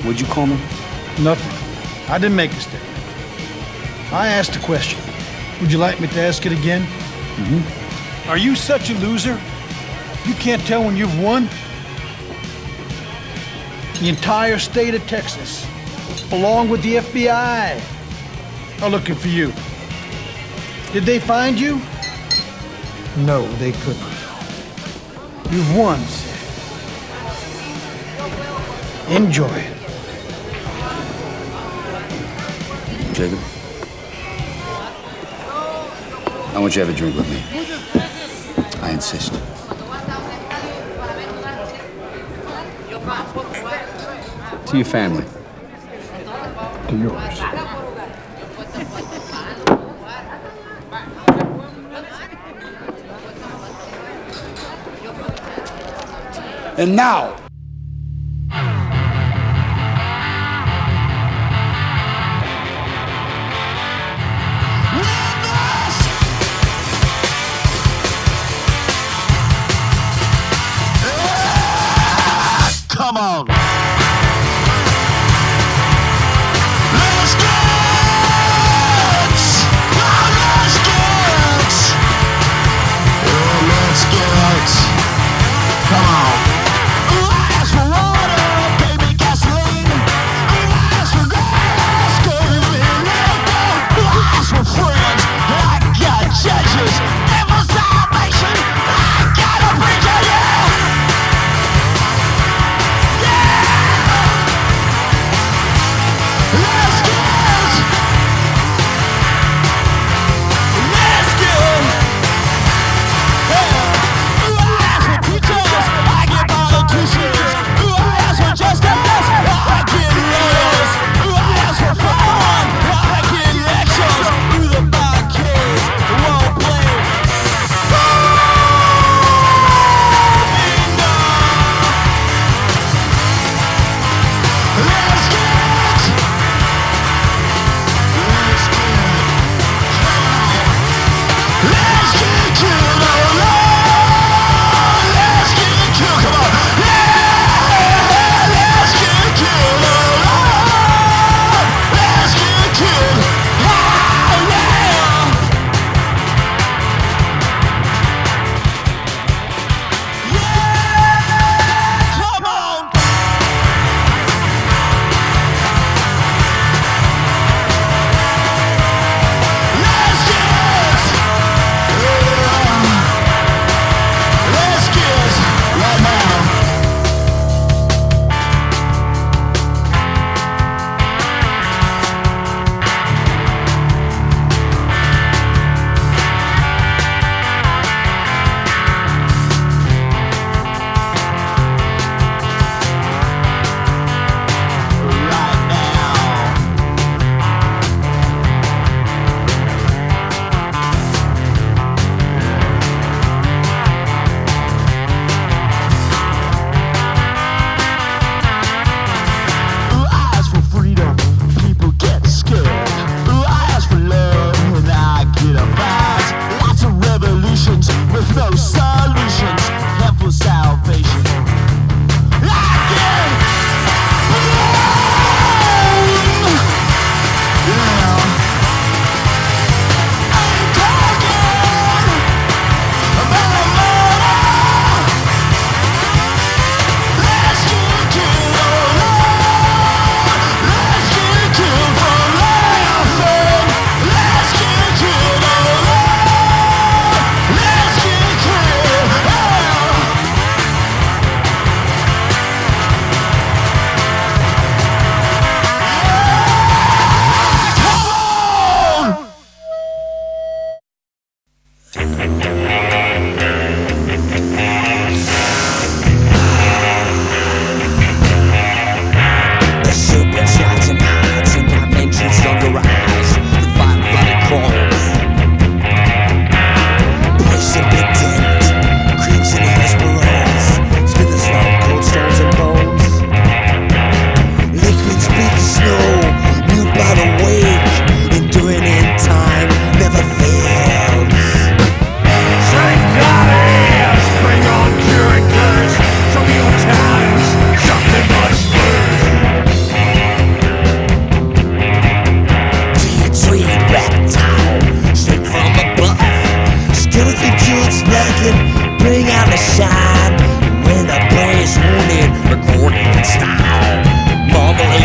What'd you call me? Nothing. I didn't make a statement. I asked a question. Would you like me to ask it again? Mm-hmm. Are you such a loser? You can't tell when you've won? The entire state of Texas, along with the FBI, are looking for you. Did they find you? No, they couldn't. You've won, Sid. Enjoy it. Jacob, I want you to have a drink with me. I insist. To your family. To yours. And now, come on. Yeah!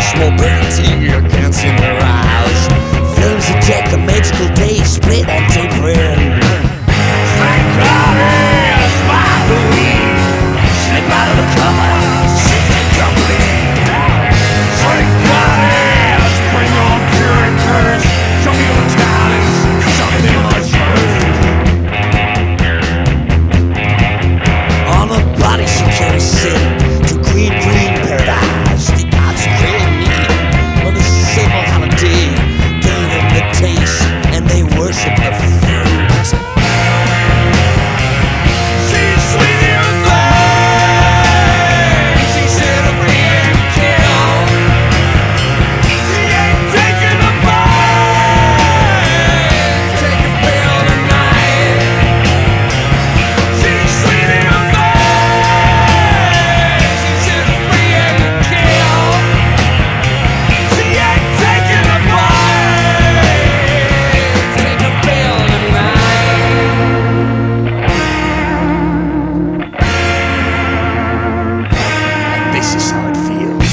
small birds here dancing arouse. Films a jack, a magical day split on tape rim. Thank God it's by the weed. Slip out of the cover, sit and complete. Thank God it's bring on characters. Show me your talents, something much worse. On her body she carries sin to green paradise. The gods create me on the summer holiday. Gave them the taste and they worship the fruit. She's sweet in things. She said a man kill. She ain't taking a bite. Take a pill tonight. She's sweet in things. She said a man kill. She ain't taking a bite. Take a pill tonight. And this is how it feels.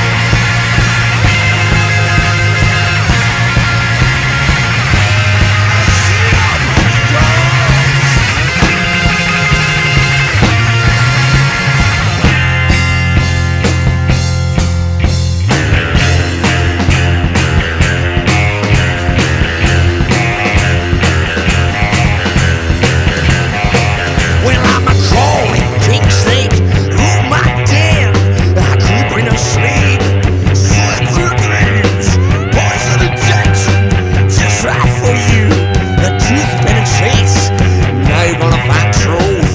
Well, I'm a crawling king snake. Who my damn? I creep in a sleep. Slip through dreams. Poison injection. Just right for you. The truth penetrates. Now you're gonna find truth.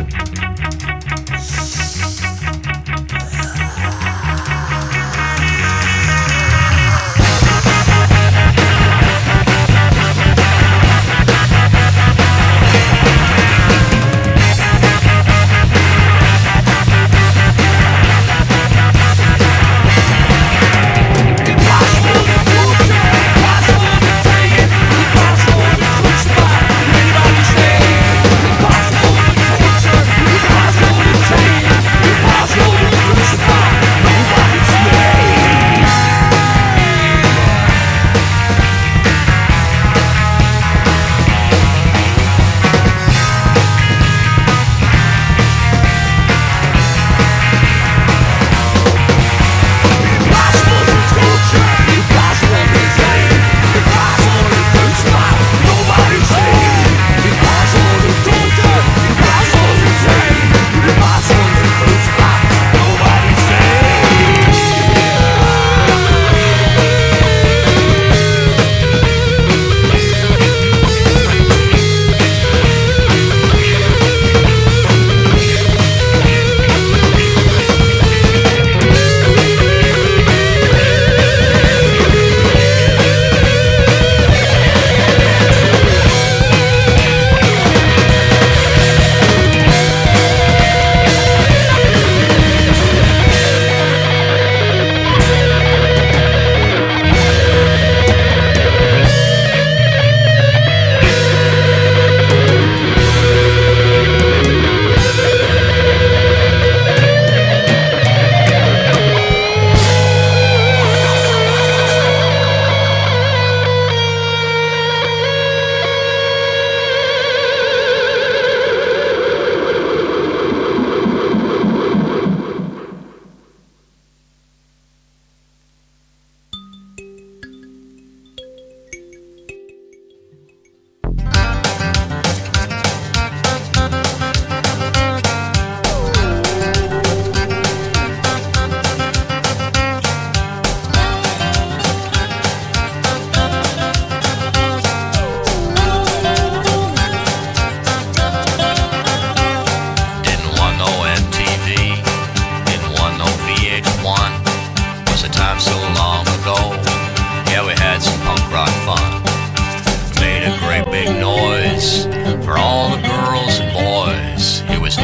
for all the girls and boys. It was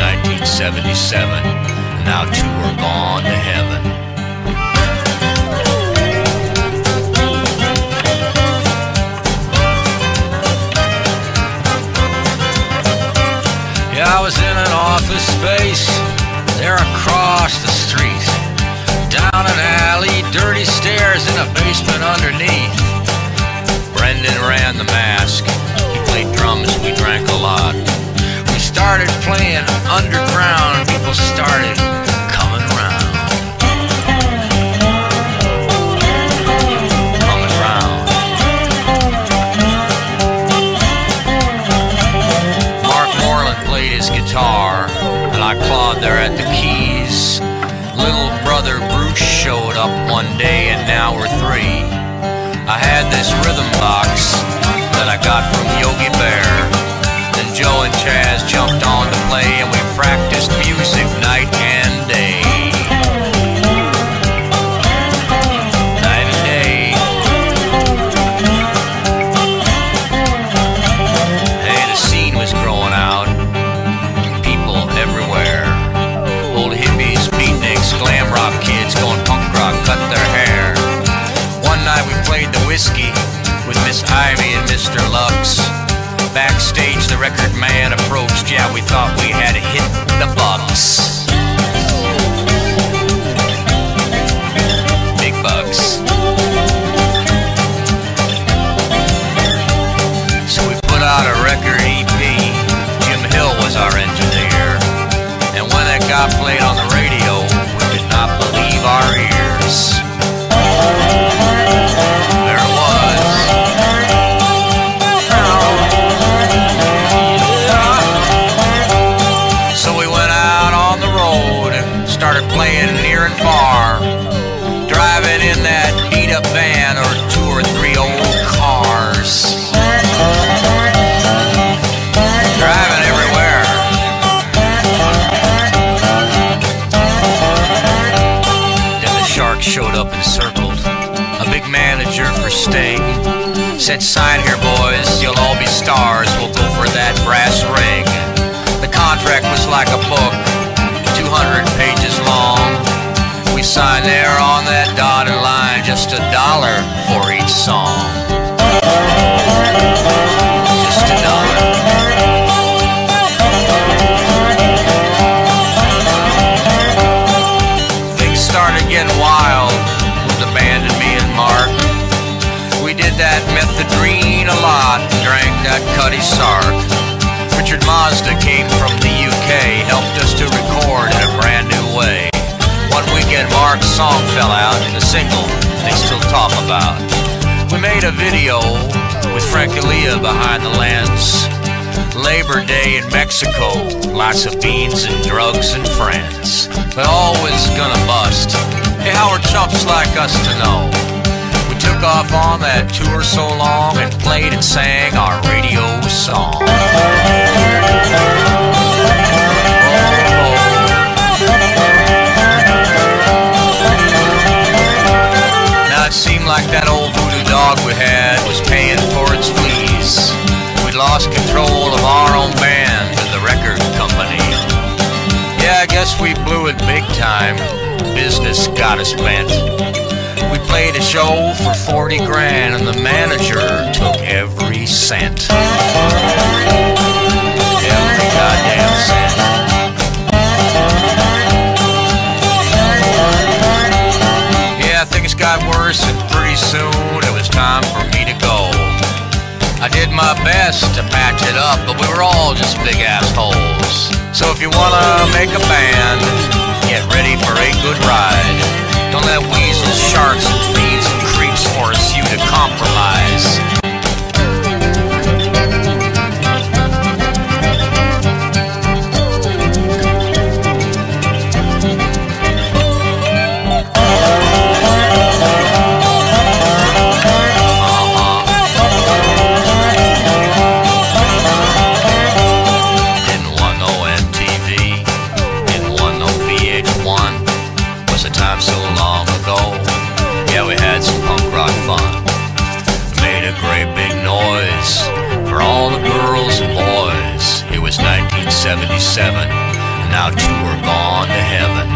1977, and now two are gone to heaven. Yeah, I was in an office space there across the street, down an alley, dirty the basement underneath. Brendan ran the mask. He played drums, we drank a lot. We started playing underground. People started coming around. Coming around. Mark Moreland played his guitar, and I clawed there at the keys. Little brother Bruce showed up one day, and now we're three. I had this rhythm box that I got from Yogi Bear. Then Joe and Chaz jumped on to play, and we practiced music night and day. Night and day. Hey, the scene was growing out. People everywhere. Old hippies, beatniks, glam rock kids going punk rock, cut their hair. One night we played the whiskey with Miss Ivy and Mr. Lux. Backstage the record man approached, yeah, we thought we had hit the bucks. Big bucks. So we put out a record EP. Jim Hill was our engineer. And when that got played on the radio, we could not believe our ears. There it was. So we went out on the road, started playing near and far, driving in that beat-up van or 2 or 3 old cars. Driving everywhere. Showed up and circled. A big manager for Sting said, "Sign here, boys, you'll all be stars. We'll go for that brass ring." The contract was like a book, 200 pages long. We signed there on that dotted line, just $1 for each song. Just $1. Started getting wild with the band and me and Mark. We did that methadone a lot, drank that Cutty Sark. Richard Mazda came from the UK, helped us to record in a brand new way. One weekend Mark's song fell out in a single they still talk about. We made a video with Frank Elia behind the lens. Labor Day in Mexico, lots of beans and drugs and friends, but always gonna bust. Hey, how are chumps like us to know? We took off on that tour so long and played and sang our radio song. Now it seemed like that old voodoo dog we had was paying for its fleas. We'd lost control of our own band to the record company. Yeah, I guess we blew it big time. Business got us bent. We played a show for 40 grand and the manager took every cent. Every goddamn cent. Yeah, things got worse and pretty soon it was time for me to go. I did my best to patch it up, but we were all just big assholes. So if you wanna make a band, get ready for a good ride. Don't let weasels, sharks, and thieves and creeps force you to compromise. For all the girls and boys, it was 1977, now 2 are gone to heaven.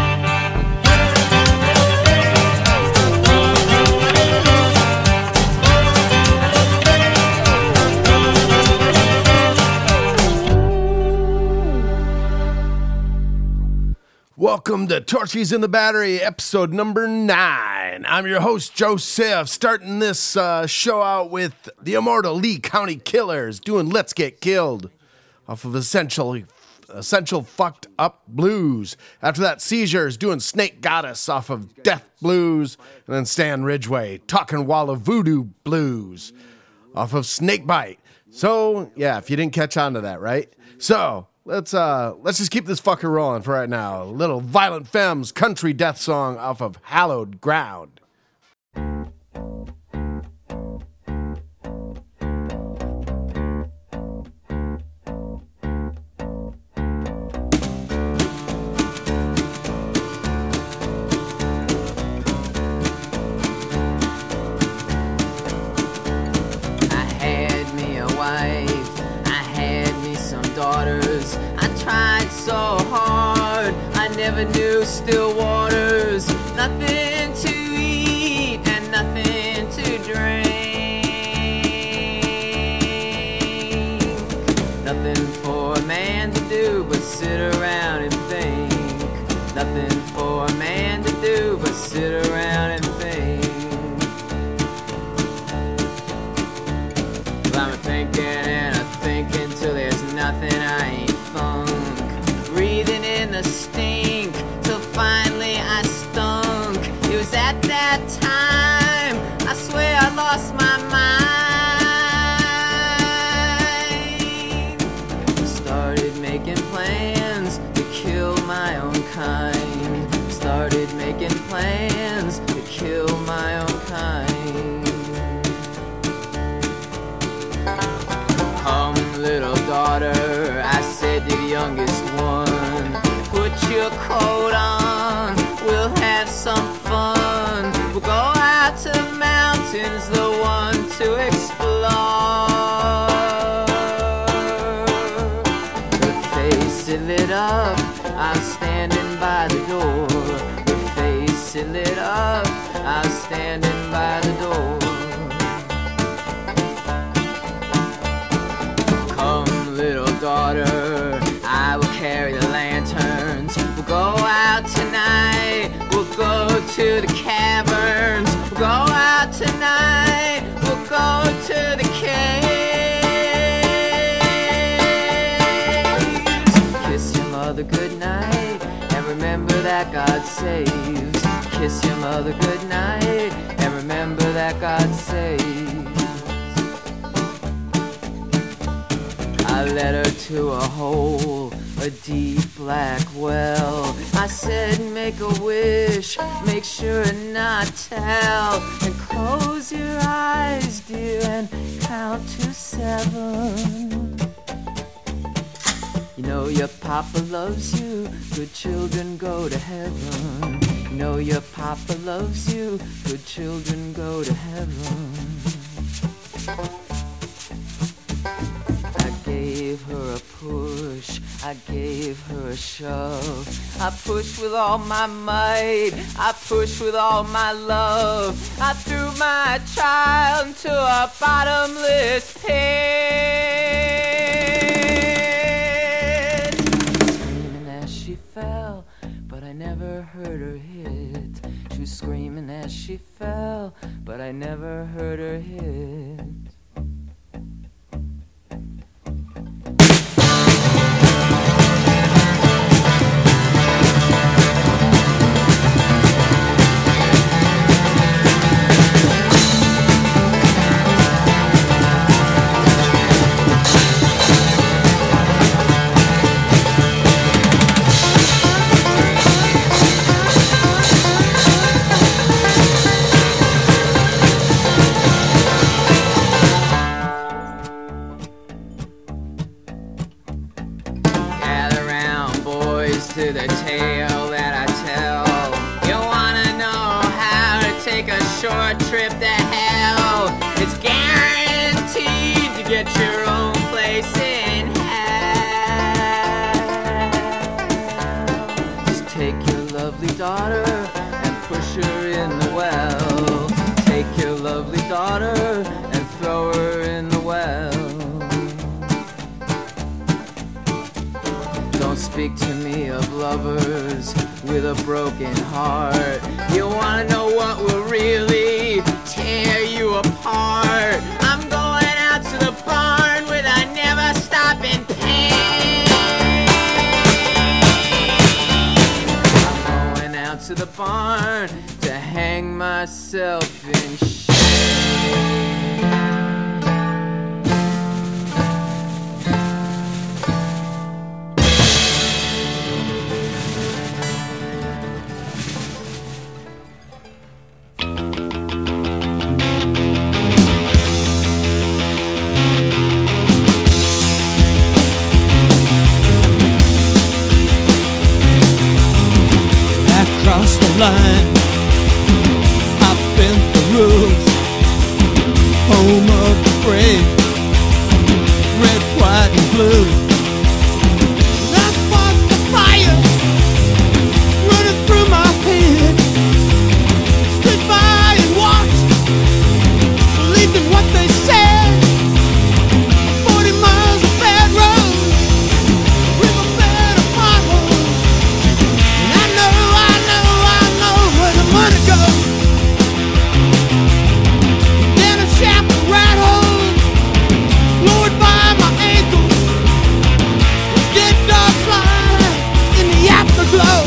Welcome to Torchies in the Battery, episode number 9. And I'm your host, Joseph, starting this show out with the immortal Lee County Killers doing Let's Get Killed off of Essential Fucked Up Blues. After that, Seizures doing Snake Goddess off of Death Blues. And then Stan Ridgway talking Walla Voodoo Blues off of Snakebite. So, yeah, if you didn't catch on to that, right? So, let's just keep this fucker rolling for right now. A little Violent Femmes country death song off of Hallowed Ground. So hard, I never knew still waters, nothing to eat and nothing to drink, nothing for a man to do but sit around and think, nothing for a man to do but sit around and think. Well, I'm thinking and I'm thinking till there's nothing I ain't thunk. Breathing in the stink till finally I stunk. It was at that time I swear I lost my mind. Started making plans to kill my own kind. Started making plans to kill my own kind. Come, little daughter, I said to the youngest one, put your coat on, we'll have some fun. We'll go out to the mountains, the one to explore. Her face it lit up, I was standing by the door. Her face it lit up, I was standing by the door. Little daughter, I will carry the lanterns. We'll go out tonight, we'll go to the caverns. We'll go out tonight, we'll go to the caves. Kiss your mother goodnight, and remember that God saves. Kiss your mother goodnight, and remember that God saves. I led her to a hole, a deep black well. I said, make a wish, make sure not tell. And close your eyes, dear, and count to 7. You know your papa loves you, good children go to heaven. You know your papa loves you, good children go to heaven. I gave her a push, I gave her a shove. I pushed with all my might, I pushed with all my love. I threw my child into a bottomless pit. Screaming as she fell, but I never heard her hit. She was screaming as she fell, but I never heard her hit. To the tale that I tell. You wanna know how to take a short trip to hell? It's guaranteed to get your own place in hell. Just take your lovely daughter and push her in the well. Take your lovely daughter and throw her in the well. Don't speak to me of lovers with a broken heart. You wanna know what will barn to hang myself in shame. Across the line, I've bent the rules. Home of the brave, red, white, and blue. I fought the fire running through my head. Stood by and watched, believed in what they said. 40 miles of bad road, riverbed of potholes. And I know where the money goes. Then a shaft of rat holes, lowered by my ankles. Dead dogs fly in the afterglow.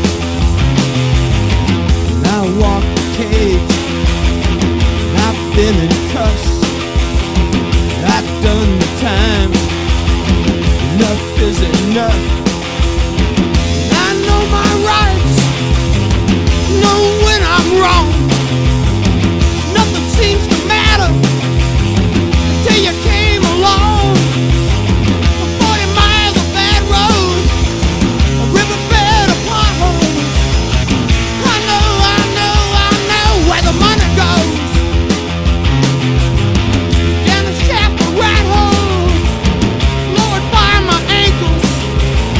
And I walk the cage, and I've been in cuffs. I've done the time, enough is enough. And I know my rights, know when I'm wrong. Nothing seems to matter until you came along. 40 miles of bad road, a riverbed of potholes. I know where the money goes. Down a shaft of rat holes, lowered by my ankles.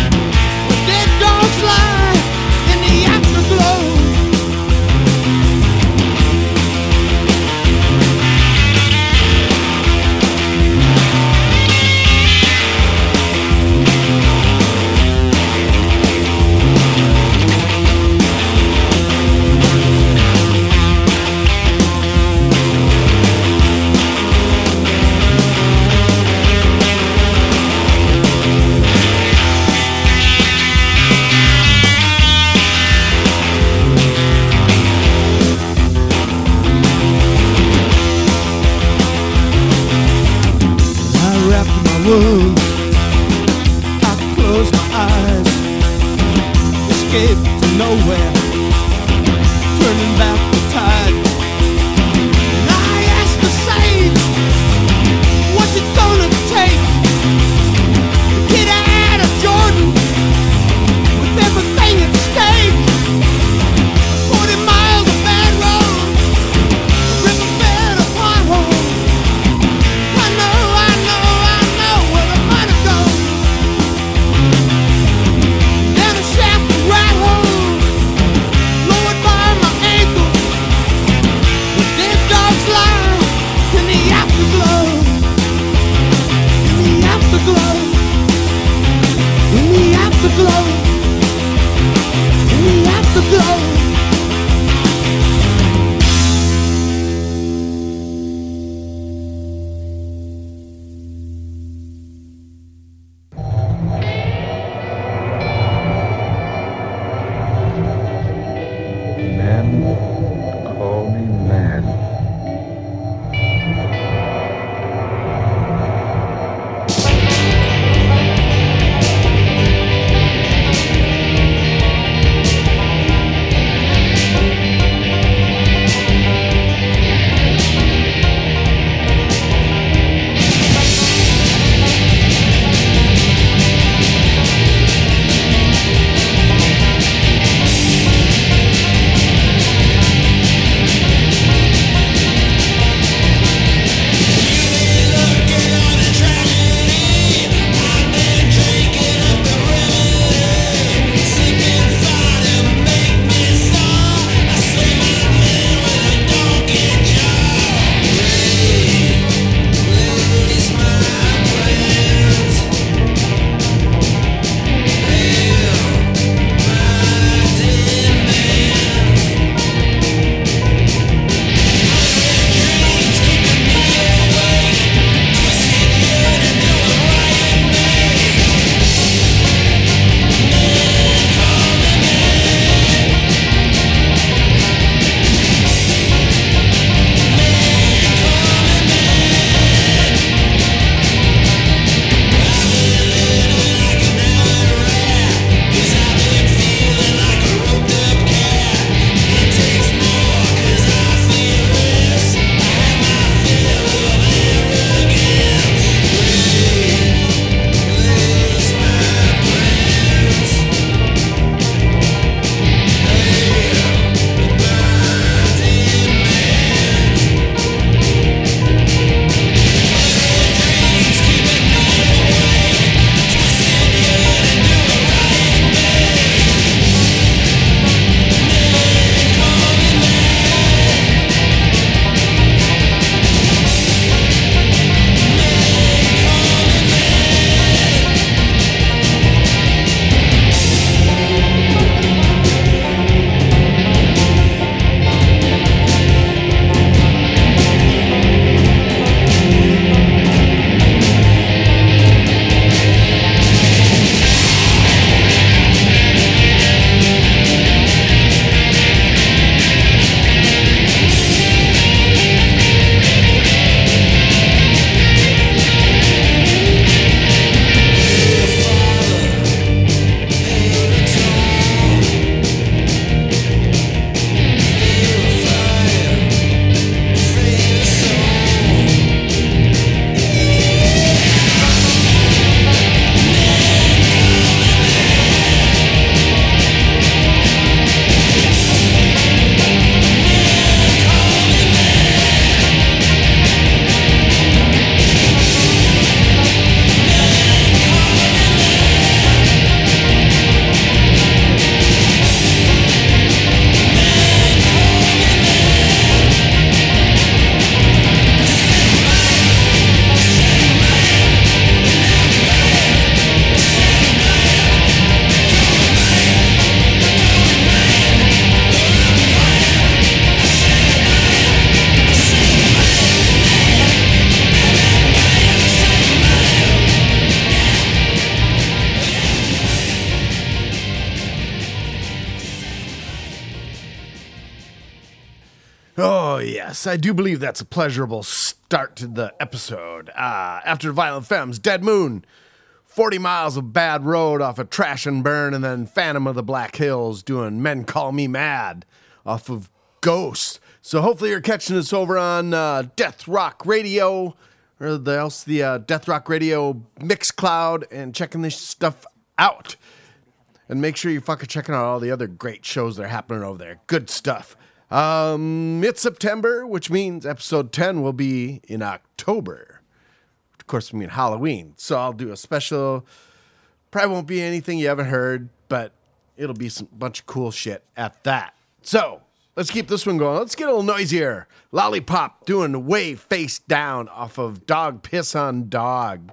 Oh, yes, I do believe that's a pleasurable start to the episode. After Violent Femmes, Dead Moon, 40 miles of bad road off of Trash and Burn, and then Phantom of the Black Hills doing Men Call Me Mad off of Ghost. So hopefully you're catching us over on Death Rock Radio, or the Death Rock Radio Mixcloud, and checking this stuff out. And make sure you're fucking checking out all the other great shows that are happening over there. Good stuff. It's September, which means episode 10 will be in October. Of course, we mean Halloween. So I'll do a special. Probably won't be anything you haven't heard, but it'll be some bunch of cool shit at that. So let's keep this one going. Let's get a little noisier. Lollipop doing Way Face Down off of Dog Piss on Dog.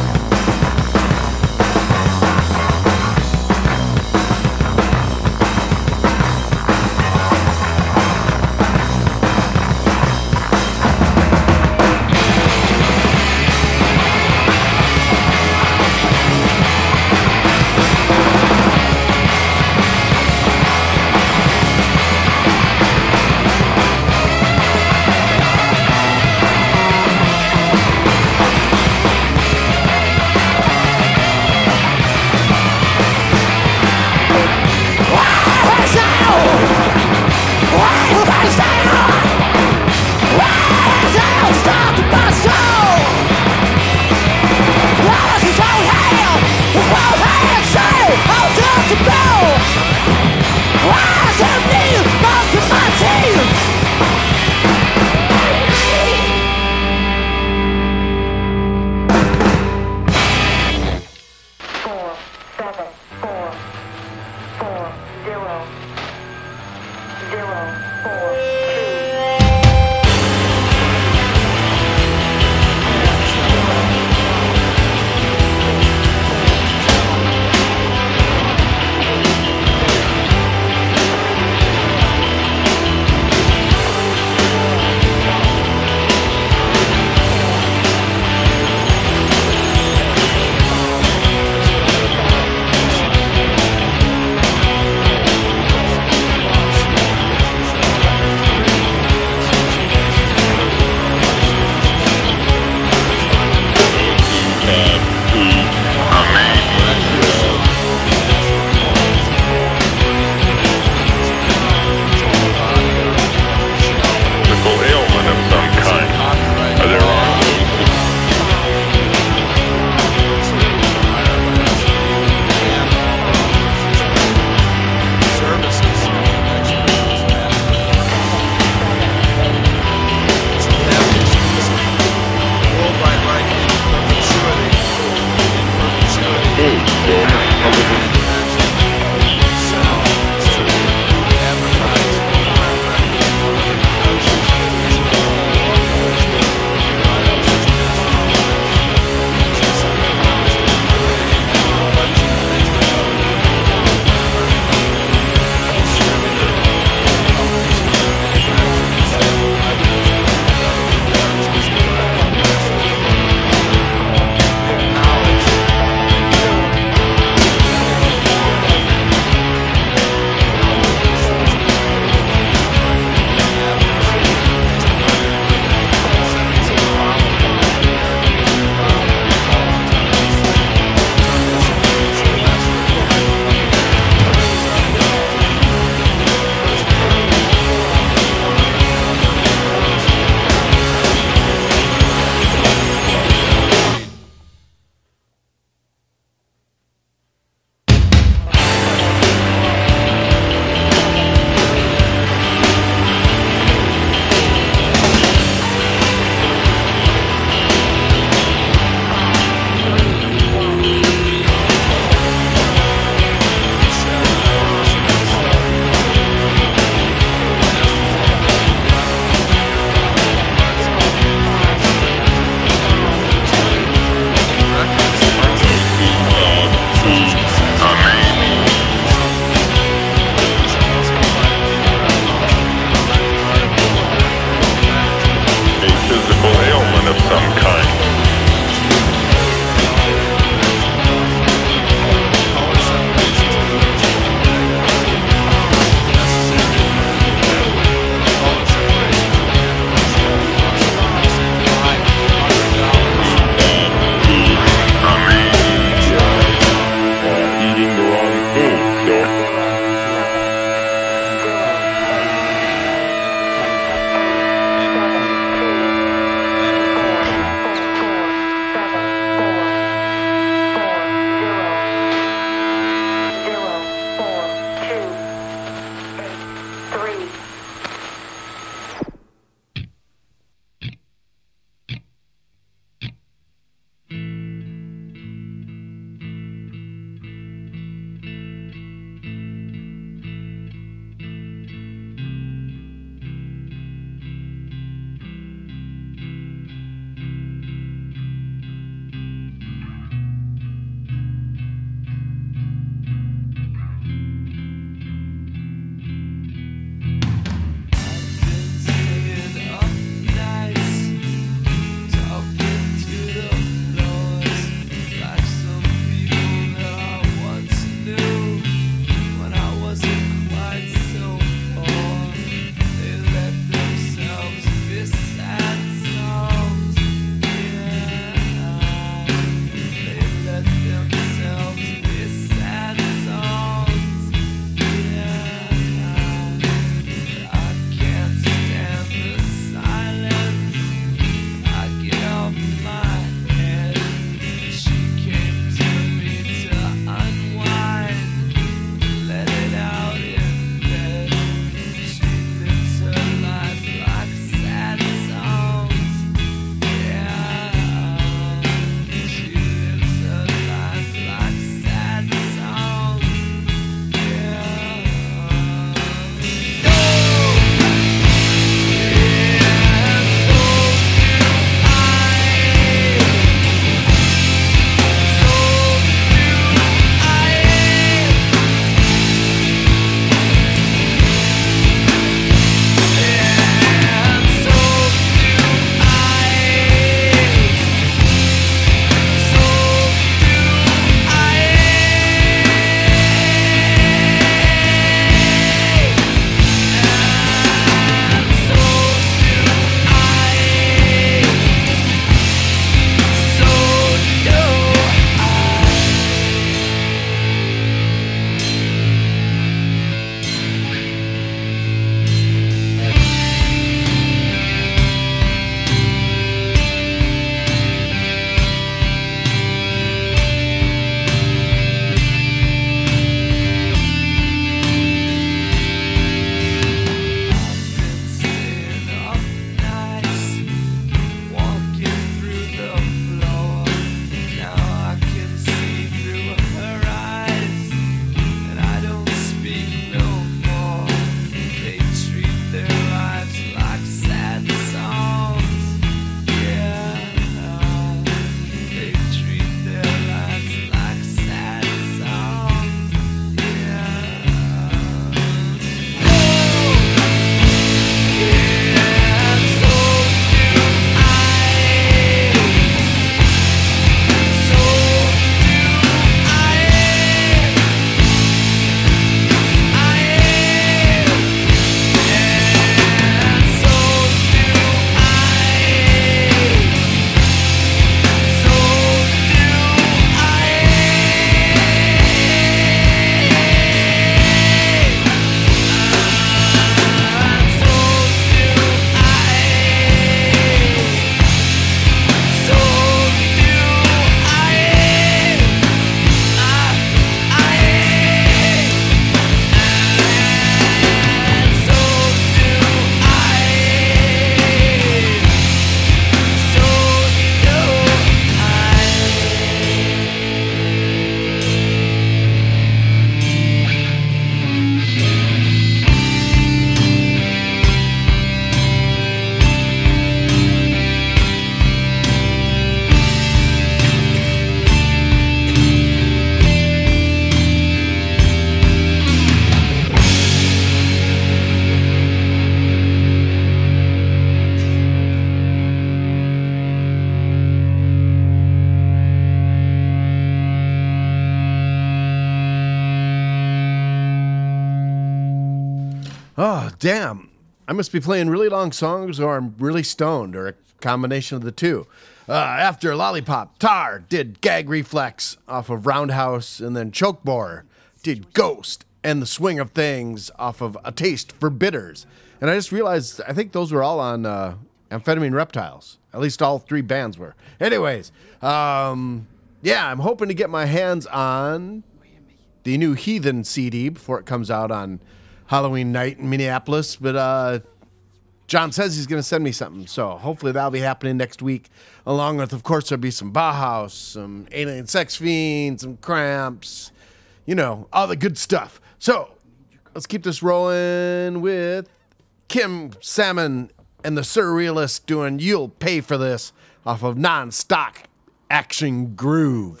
Oh, damn. I must be playing really long songs or I'm really stoned or a combination of the two. After Lollipop, Tar did Gag Reflex off of Roundhouse, and then Chokebore did Ghost and The Swing of Things off of A Taste for Bitters. And I just realized, I think those were all on Amphetamine Reptiles. At least all three bands were. Anyways, yeah, I'm hoping to get my hands on the new Heathen CD before it comes out on Halloween night in Minneapolis. But John says he's going to send me something, so hopefully that'll be happening next week. Along with, of course, there'll be some Bauhaus, some Alien Sex Fiends, some Cramps, you know, all the good stuff. So let's keep this rolling with Kim Salmon and the Surrealists doing You'll Pay for This off of Non-Stock Action Groove.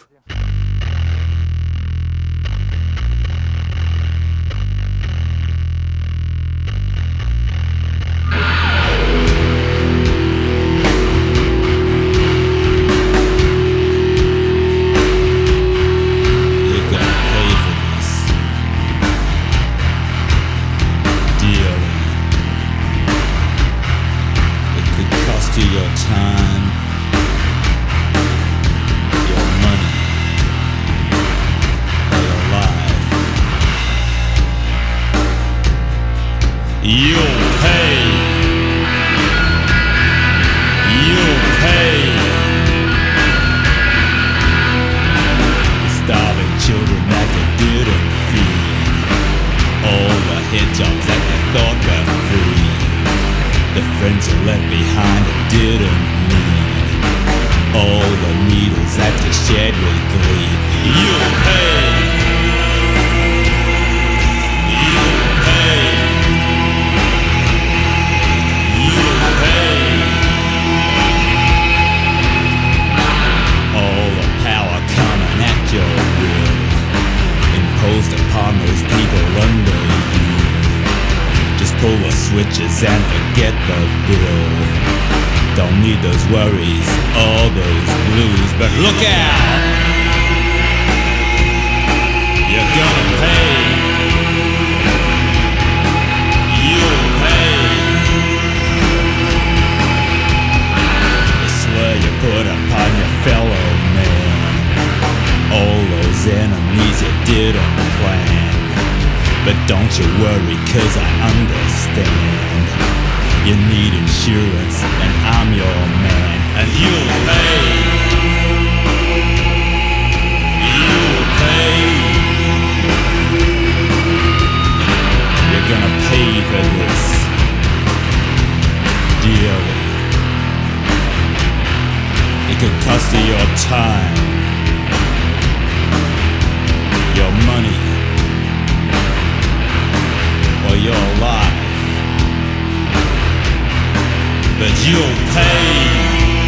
Your time, your money, your life. You'll pay. You'll pay. The starving children that you didn't feed, all the head jobs that you thought were free, the friends you left behind and didn't need, all the needles that you shed with glee. You'll pay. You'll pay. You'll pay. All the power coming at your will, imposed upon those people under you. Just pull the switches and forget the bill. Don't need those worries, all those blues. But look out! You're gonna pay. You'll pay. The slur you put upon your fellow man, all those enemies you didn't plan. But don't you worry, 'cause I understand. You need insurance, and I'm your man. And you'll pay. You'll pay. You're gonna pay for this dearly. It could cost you your time, your money, or your life, but you'll pay.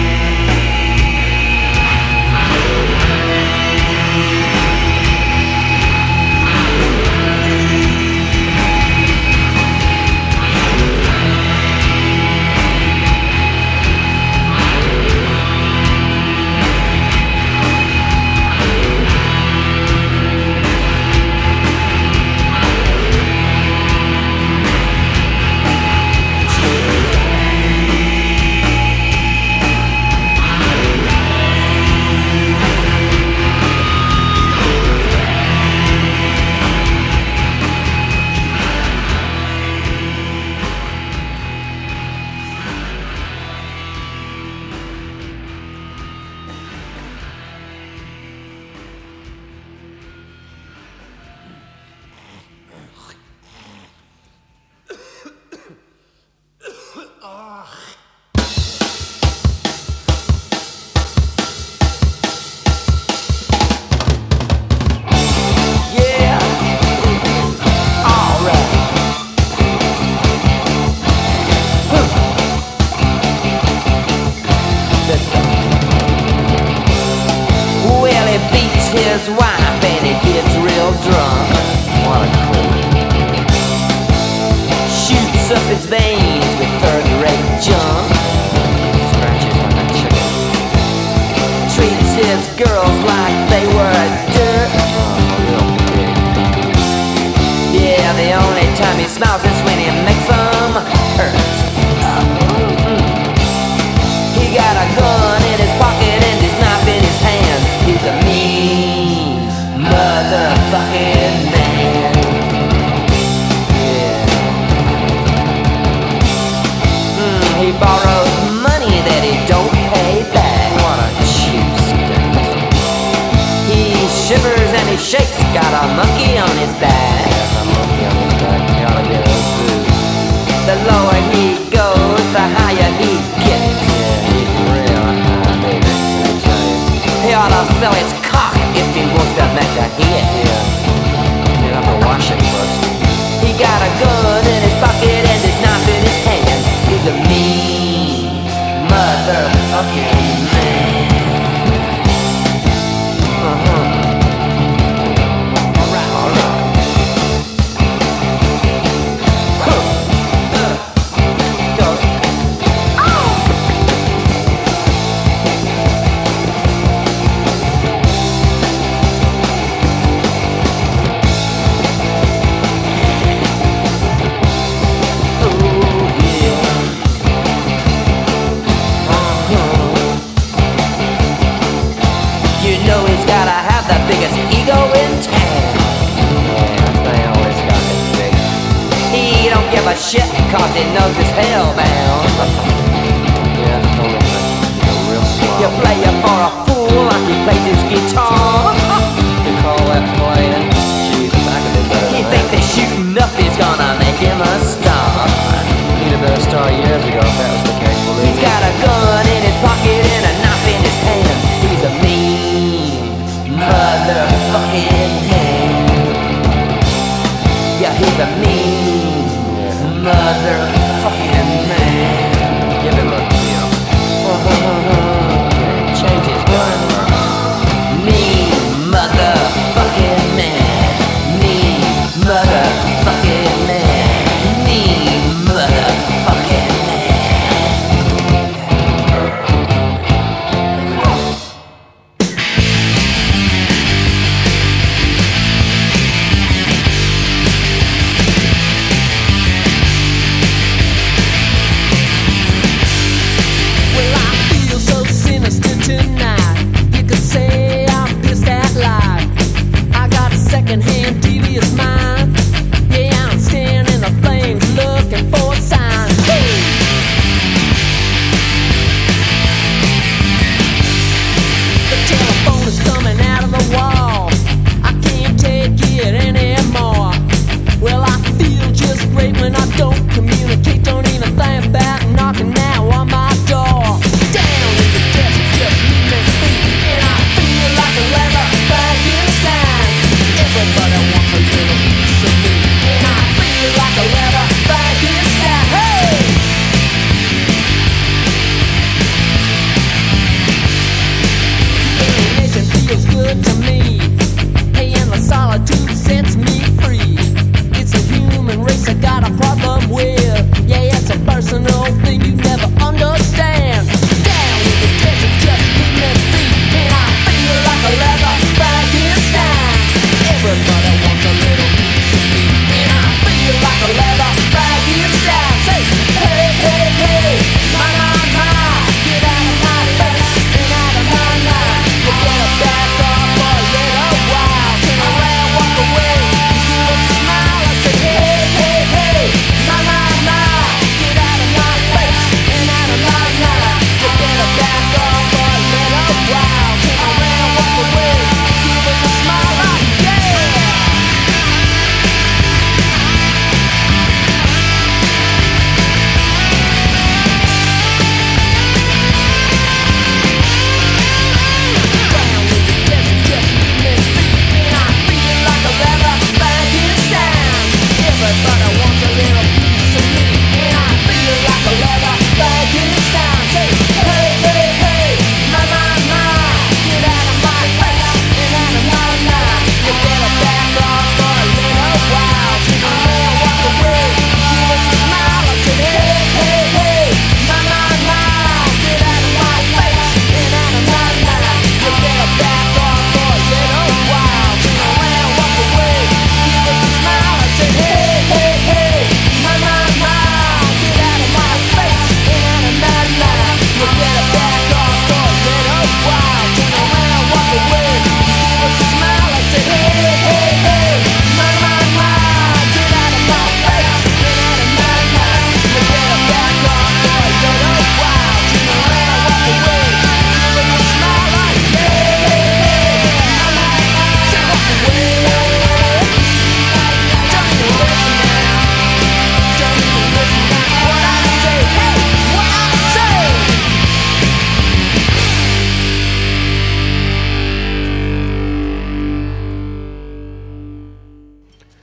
His wife and he gets real drunk. What a creep. Shoots up his veins with third-rate junk. Scratches like a chicken. Treats his girls like they were dirt. Yeah, the only time he smiles is when he makes them hurt. He got a gun in his pocket and his knife in his hand. He's a mean motherfucking man. Yeah. He borrows money that he don't pay back. What a cheap state. He shivers and he shakes, got a monkey on his back. A monkey on his back, gotta get his food. The lower he goes, the higher he gets. Yeah, he's real high, baby, I tell you. He ought to sell his cock if he wants to make a hit. Yeah, you have to wash it first. He got a gun in his pocket and his knife in his hand. He's a mean motherfucking man. A shit cause he knows he's hellbound. Yeah, that's totally right. He's a real slob. You play you for a fool like he plays his guitar. You call that playing? Jesus, I could do better. He thinks that shooting up is gonna make him a star. He'd have been a star years ago if that was the case. He's got a gun in his pocket and a knife in his hand. He's a mean motherfucking man. Yeah, he's a mean motherfucking man. Give him a feel. Change his mind. Mean motherfucking man. Mean motherfucking man. Mean motherfucking man. Second-hand devious mind. Yeah, I'm standing in the flames looking for a sign. The telephone is coming out of the wall. I can't take it anymore. Well, I feel just great when I don't communicate. Don't even think about knocking now on my door. Down in the desert, just me and sleep. And I feel like a leather Frankenstein. Everybody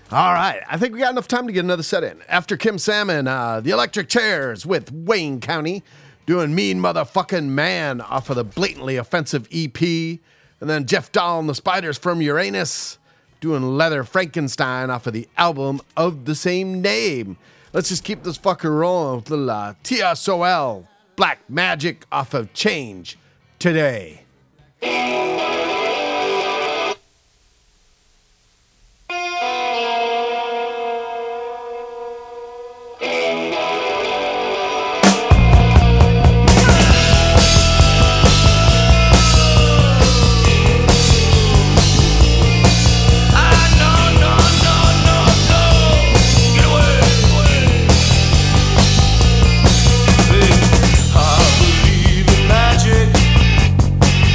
All right, I think we got enough time to get another set in. After Kim Salmon, the Electric Chairs with Wayne County doing Mean Motherfucking Man off of the Blatantly Offensive EP. And then Jeff Dahl and the Spiders from Uranus doing Leather Frankenstein off of the album of the same name. Let's just keep this fucker rolling with little TSOL, Black Magic off of Change Today. I believe in magic.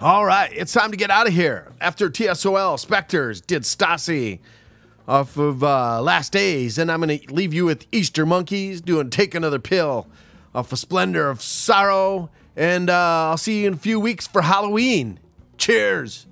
All right, it's time to get out of here. After TSOL, Spectres did Stasi off of Last Days, and I'm going to leave you with Easter Monkeys doing Take Another Pill off of Splendor of Sorrow, and I'll see you in a few weeks for Halloween. Cheers.